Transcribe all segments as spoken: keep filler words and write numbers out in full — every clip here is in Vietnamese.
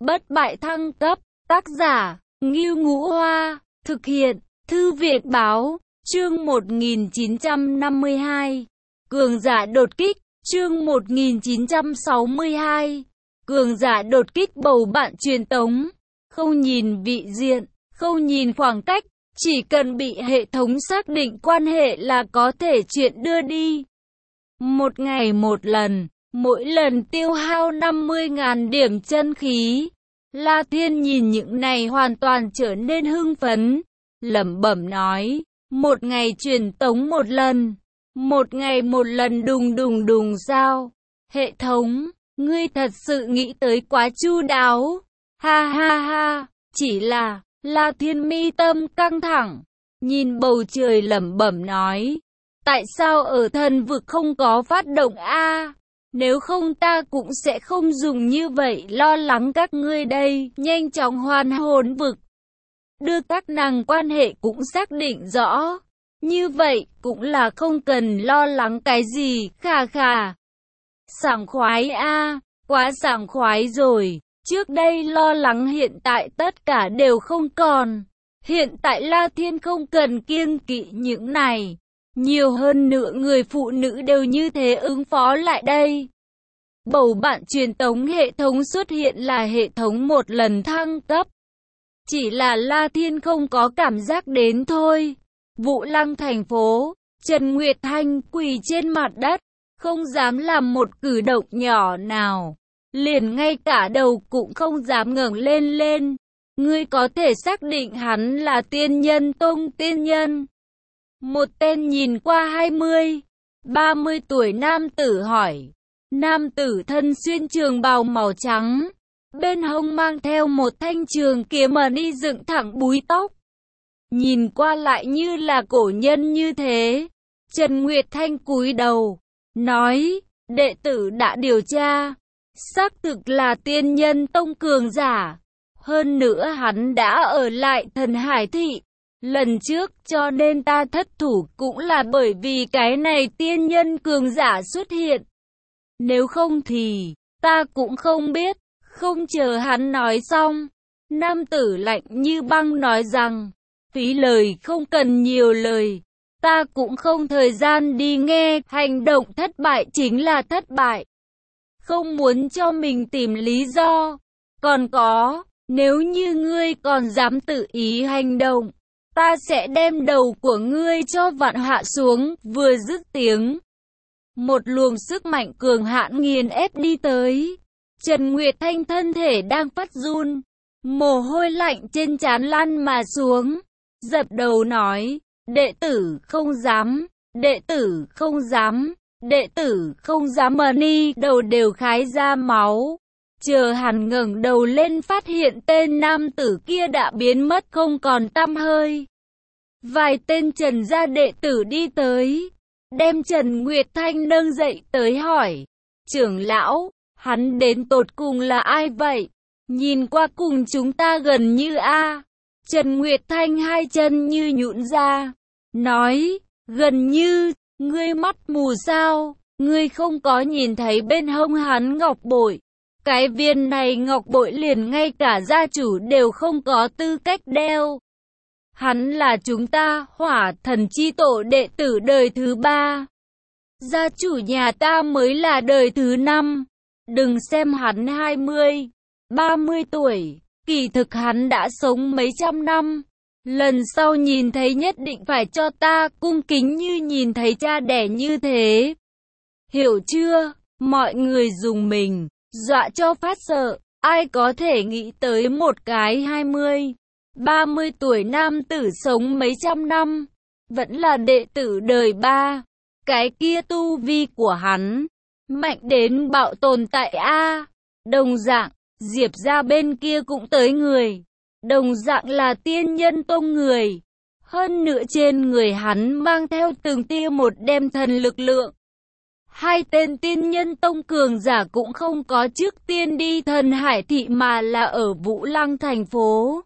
bất bại thăng cấp, tác giả, Ngưu Ngũ Hoa, thực hiện, Thư viện Báo, chương một nghìn chín trăm năm mươi hai, cường giả đột kích, chương một nghìn chín trăm sáu mươi hai, cường giả đột kích bầu bạn truyền tống, không nhìn vị diện, không nhìn khoảng cách, chỉ cần bị hệ thống xác định quan hệ là có thể chuyện đưa đi. Một ngày một lần, mỗi lần tiêu hao năm mươi nghìn điểm chân khí. La Thiên nhìn những này hoàn toàn trở nên hưng phấn, lẩm bẩm nói, một ngày truyền tống một lần, một ngày một lần đùng đùng đùng sao? Hệ thống, ngươi thật sự nghĩ tới quá chu đáo, ha ha ha, chỉ là, La Thiên mi tâm căng thẳng, nhìn bầu trời lẩm bẩm nói, tại sao ở thần vực không có phát động a? Nếu không ta cũng sẽ không dùng như vậy lo lắng các ngươi đây, nhanh chóng hoàn hồn vực. Đưa các nàng quan hệ cũng xác định rõ. Như vậy cũng là không cần lo lắng cái gì, khà khà. Sảng khoái a, quá sảng khoái rồi. Trước đây lo lắng hiện tại tất cả đều không còn. Hiện tại La Thiên không cần kiêng kỵ những này. Nhiều hơn nữa người phụ nữ đều như thế ứng phó lại đây. Bầu bạn truyền tống hệ thống xuất hiện là hệ thống một lần thăng cấp. Chỉ là La Thiên không có cảm giác đến thôi. Vũ Lăng thành phố, Trần Nguyệt Thanh quỳ trên mặt đất, không dám làm một cử động nhỏ nào. Liền ngay cả đầu cũng không dám ngẩng lên lên. Ngươi có thể xác định hắn là tiên nhân tông tiên nhân. Một tên nhìn qua hai mươi, ba mươi tuổi nam tử hỏi. Nam tử thân xuyên trường bào màu trắng, bên hông mang theo một thanh trường kiếm mà đi dựng thẳng búi tóc. Nhìn qua lại như là cổ nhân như thế. Trần Nguyệt Thanh cúi đầu, nói, đệ tử đã điều tra, xác thực là tiên nhân tông cường giả. Hơn nữa hắn đã ở lại Thần Hải Thị lần trước, cho nên ta thất thủ cũng là bởi vì cái này tiên nhân cường giả xuất hiện. Nếu không thì, ta cũng không biết. Không chờ hắn nói xong, nam tử lạnh như băng nói rằng, phí lời không cần nhiều lời, ta cũng không thời gian đi nghe, hành động thất bại chính là thất bại. Không muốn cho mình tìm lý do. Còn có, nếu như ngươi còn dám tự ý hành động, ta sẽ đem đầu của ngươi cho vạn hạ xuống. Vừa dứt tiếng, một luồng sức mạnh cường hãn nghiền ép đi tới. Trần Nguyệt Thanh thân thể đang phát run, mồ hôi lạnh trên trán lăn mà xuống, dập đầu nói, đệ tử không dám, đệ tử không dám, đệ tử không dám. Mờ ni đầu đều khái ra máu. Chờ hắn ngẩng đầu lên phát hiện tên nam tử kia đã biến mất không còn tăm hơi. Vài tên Trần gia đệ tử đi tới, đem Trần Nguyệt Thanh nâng dậy tới hỏi, trưởng lão, hắn đến tột cùng là ai vậy? Nhìn qua cùng chúng ta gần như a. Trần Nguyệt Thanh hai chân như nhũn ra, nói, gần như, ngươi mắt mù sao? Ngươi không có nhìn thấy bên hông hắn ngọc bội. Cái viên này ngọc bội liền ngay cả gia chủ đều không có tư cách đeo. Hắn là chúng ta, Hỏa Thần chi tổ đệ tử đời thứ ba. Gia chủ nhà ta mới là đời thứ năm. Đừng xem hắn hai mươi, ba mươi tuổi, kỳ thực hắn đã sống mấy trăm năm. Lần sau nhìn thấy nhất định phải cho ta cung kính như nhìn thấy cha đẻ như thế. Hiểu chưa? Mọi người dùng mình, dọa cho phát sợ. Ai có thể nghĩ tới một cái hai mươi, ba mươi tuổi nam tử sống mấy trăm năm, vẫn là đệ tử đời ba. Cái kia tu vi của hắn mạnh đến bạo tồn tại a. Đồng dạng, Diệp gia bên kia cũng tới người, đồng dạng là tiên nhân tông người. Hơn nữa trên người hắn mang theo từng tia một đem thần lực lượng. Hai tên tiên nhân tông cường giả cũng không có trước tiên đi Thần Hải Thị mà là ở Vũ Lăng thành phố.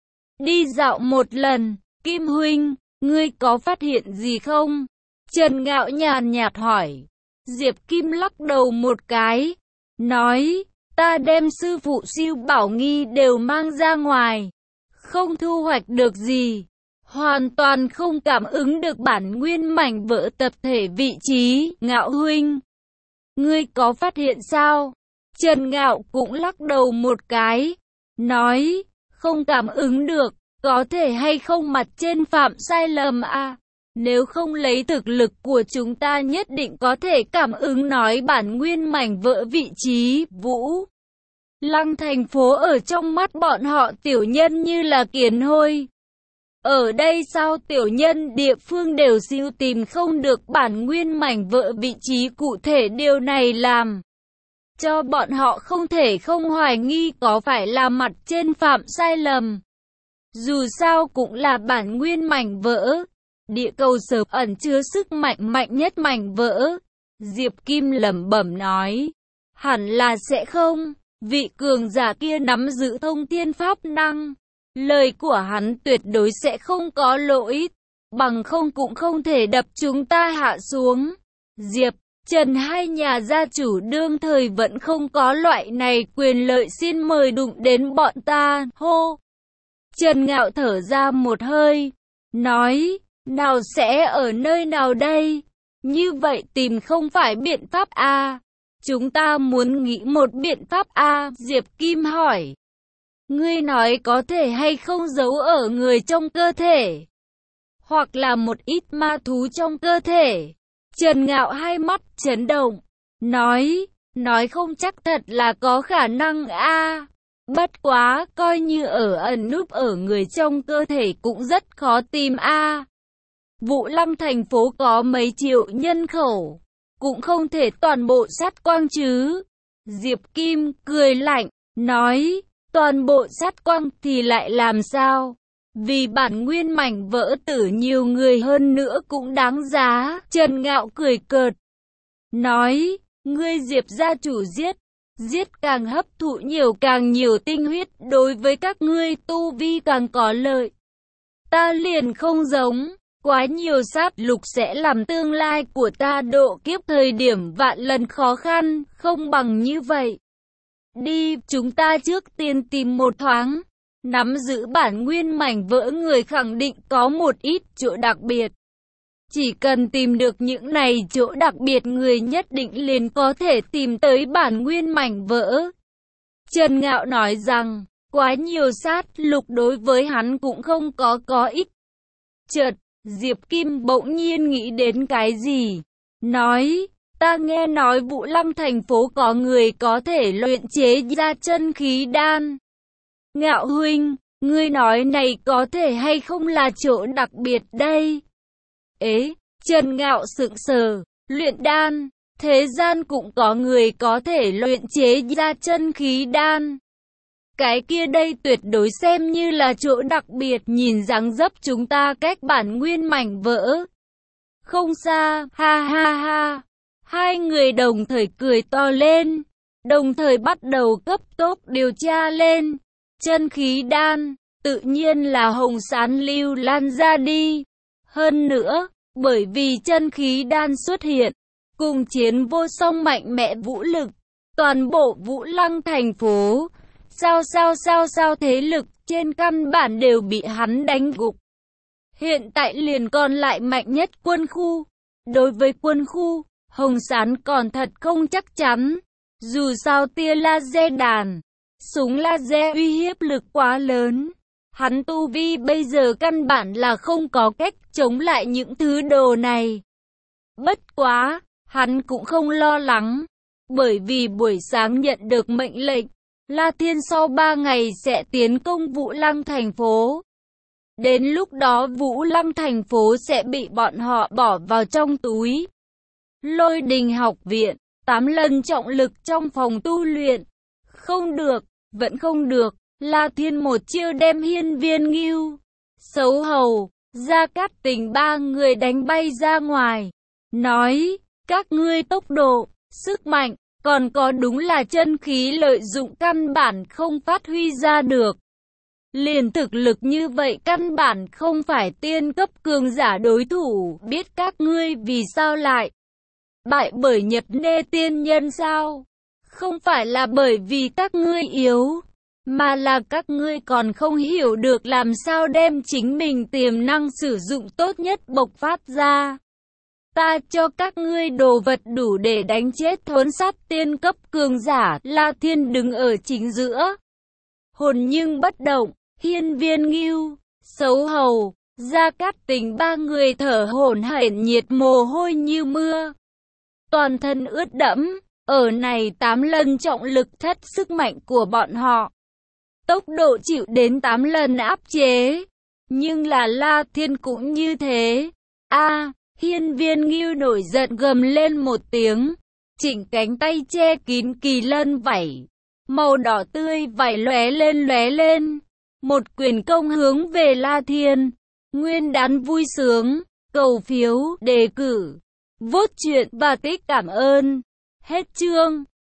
Đi dạo một lần, Kim huynh, ngươi có phát hiện gì không? Trần Ngạo nhàn nhạt hỏi. Diệp Kim lắc đầu một cái, nói, Ta đem sư phụ siêu bảo nghi đều mang ra ngoài, không thu hoạch được gì, hoàn toàn không cảm ứng được bản nguyên mảnh vỡ tập thể vị trí. Ngạo huynh, ngươi có phát hiện sao? Trần Ngạo cũng lắc đầu một cái, nói, không cảm ứng được, có thể hay không mặt trên phạm sai lầm à? Nếu không lấy thực lực của chúng ta nhất định có thể cảm ứng nói bản nguyên mảnh vỡ vị trí. Vũ Lăng thành phố ở trong mắt bọn họ tiểu nhân như là kiến hôi. Ở đây sao tiểu nhân địa phương đều siêu tìm không được bản nguyên mảnh vỡ vị trí cụ thể, điều này làm cho bọn họ không thể không hoài nghi có phải là mặt trên phạm sai lầm. Dù sao cũng là bản nguyên mảnh vỡ, địa cầu sớm ẩn chứa sức mạnh mạnh nhất mảnh vỡ. Diệp Kim lẩm bẩm nói, hẳn là sẽ không, vị cường giả kia nắm giữ thông thiên pháp năng. Lời của hắn tuyệt đối sẽ không có lỗi, bằng không cũng không thể đập chúng ta hạ xuống. Diệp, Trần hai nhà gia chủ đương thời vẫn không có loại này quyền lợi, xin mời đụng đến bọn ta. Hô! Trần Ngạo thở ra một hơi, nói, nào sẽ ở nơi nào đây? Như vậy tìm không phải biện pháp a? Chúng ta muốn nghĩ một biện pháp a. Diệp Kim hỏi. Ngươi nói có thể hay không giấu ở người trong cơ thể, hoặc là một ít ma thú trong cơ thể. Trần Ngạo hai mắt chấn động, nói, nói không chắc thật là có khả năng a. Bất quá, coi như ở ẩn núp ở người trong cơ thể cũng rất khó tìm a. Vũ Lăng thành phố có mấy triệu nhân khẩu, cũng không thể toàn bộ sát quang chứ. Diệp Kim cười lạnh, nói, toàn bộ sát quang thì lại làm sao? Vì bản nguyên mảnh vỡ tử nhiều người hơn nữa cũng đáng giá. Trần Ngạo cười cợt, nói, ngươi Diệp gia chủ giết, giết càng hấp thụ nhiều càng nhiều tinh huyết, đối với các ngươi tu vi càng có lợi. Ta liền không giống, quá nhiều sát lục sẽ làm tương lai của ta độ kiếp thời điểm vạn lần khó khăn, không bằng như vậy. Đi, chúng ta trước tiên tìm một thoáng. Nắm giữ bản nguyên mảnh vỡ người khẳng định có một ít chỗ đặc biệt. Chỉ cần tìm được những này chỗ đặc biệt, người nhất định liền có thể tìm tới bản nguyên mảnh vỡ. Trần Ngạo nói rằng, quá nhiều sát lục đối với hắn cũng không có có ích. Chợt, Diệp Kim bỗng nhiên nghĩ đến cái gì, nói, ta nghe nói Vũ Lăng thành phố có người có thể luyện chế ra chân khí đan. Ngạo huynh, ngươi nói này có thể hay không là chỗ đặc biệt đây? Ế, Trần Ngạo sững sờ, luyện đan, thế gian cũng có người có thể luyện chế ra chân khí đan. Cái kia đây tuyệt đối xem như là chỗ đặc biệt, nhìn dáng dấp chúng ta cách bản nguyên mảnh vỡ không xa, ha ha ha. Hai người đồng thời cười to lên, đồng thời bắt đầu cấp tốc điều tra lên. Chân khí đan, tự nhiên là hồng sán lưu lan ra đi. Hơn nữa, bởi vì chân khí đan xuất hiện, cùng chiến vô song mạnh mẽ vũ lực, toàn bộ Vũ Lăng thành phố, sao sao sao sao thế lực trên căn bản đều bị hắn đánh gục. Hiện tại liền còn lại mạnh nhất quân khu. Đối với quân khu, hồng sán còn thật không chắc chắn. Dù sao tia laser đàn, súng laser uy hiếp lực quá lớn. Hắn tu vi bây giờ căn bản là không có cách chống lại những thứ đồ này. Bất quá, hắn cũng không lo lắng. Bởi vì buổi sáng nhận được mệnh lệnh, La Thiên sau ba ngày sẽ tiến công Vũ Lăng thành phố. Đến lúc đó Vũ Lăng thành phố sẽ bị bọn họ bỏ vào trong túi. Lôi Đình học viện, tám lần trọng lực trong phòng tu luyện. Không được, vẫn không được. La Thiên một chiêu đem Hiên Viên Ngưu, Xấu Hầu, Gia Cát Tình ba người đánh bay ra ngoài. Nói, các ngươi tốc độ, sức mạnh, còn có đúng là chân khí lợi dụng căn bản không phát huy ra được. Liền thực lực như vậy căn bản không phải tiên cấp cường giả đối thủ, biết các ngươi vì sao lại bại bởi Nhật Nê tiên nhân sao? Không phải là bởi vì các ngươi yếu, mà là các ngươi còn không hiểu được làm sao đem chính mình tiềm năng sử dụng tốt nhất bộc phát ra. Ta cho các ngươi đồ vật đủ để đánh chết thuấn sát tiên cấp cường giả. La Thiên đứng ở chính giữa, hồn nhưng bất động. Hiên Viên Ngưu, Sấu Hầu, Gia Cát Tình ba người thở hổn hển, nhiệt mồ hôi như mưa, toàn thân ướt đẫm. Ở này tám lần trọng lực thất sức mạnh của bọn họ, tốc độ chịu đến tám lần áp chế. Nhưng là La Thiên cũng như thế. A, Hiên Viên Ngưu nổi giận gầm lên một tiếng, chỉnh cánh tay che kín kỳ lân vảy, màu đỏ tươi vảy lóe lên lóe lên, một quyền công hướng về La Thiên. Nguyên đán vui sướng, cầu phiếu, đề cử, vote chuyện và tích cảm ơn. Hết chương.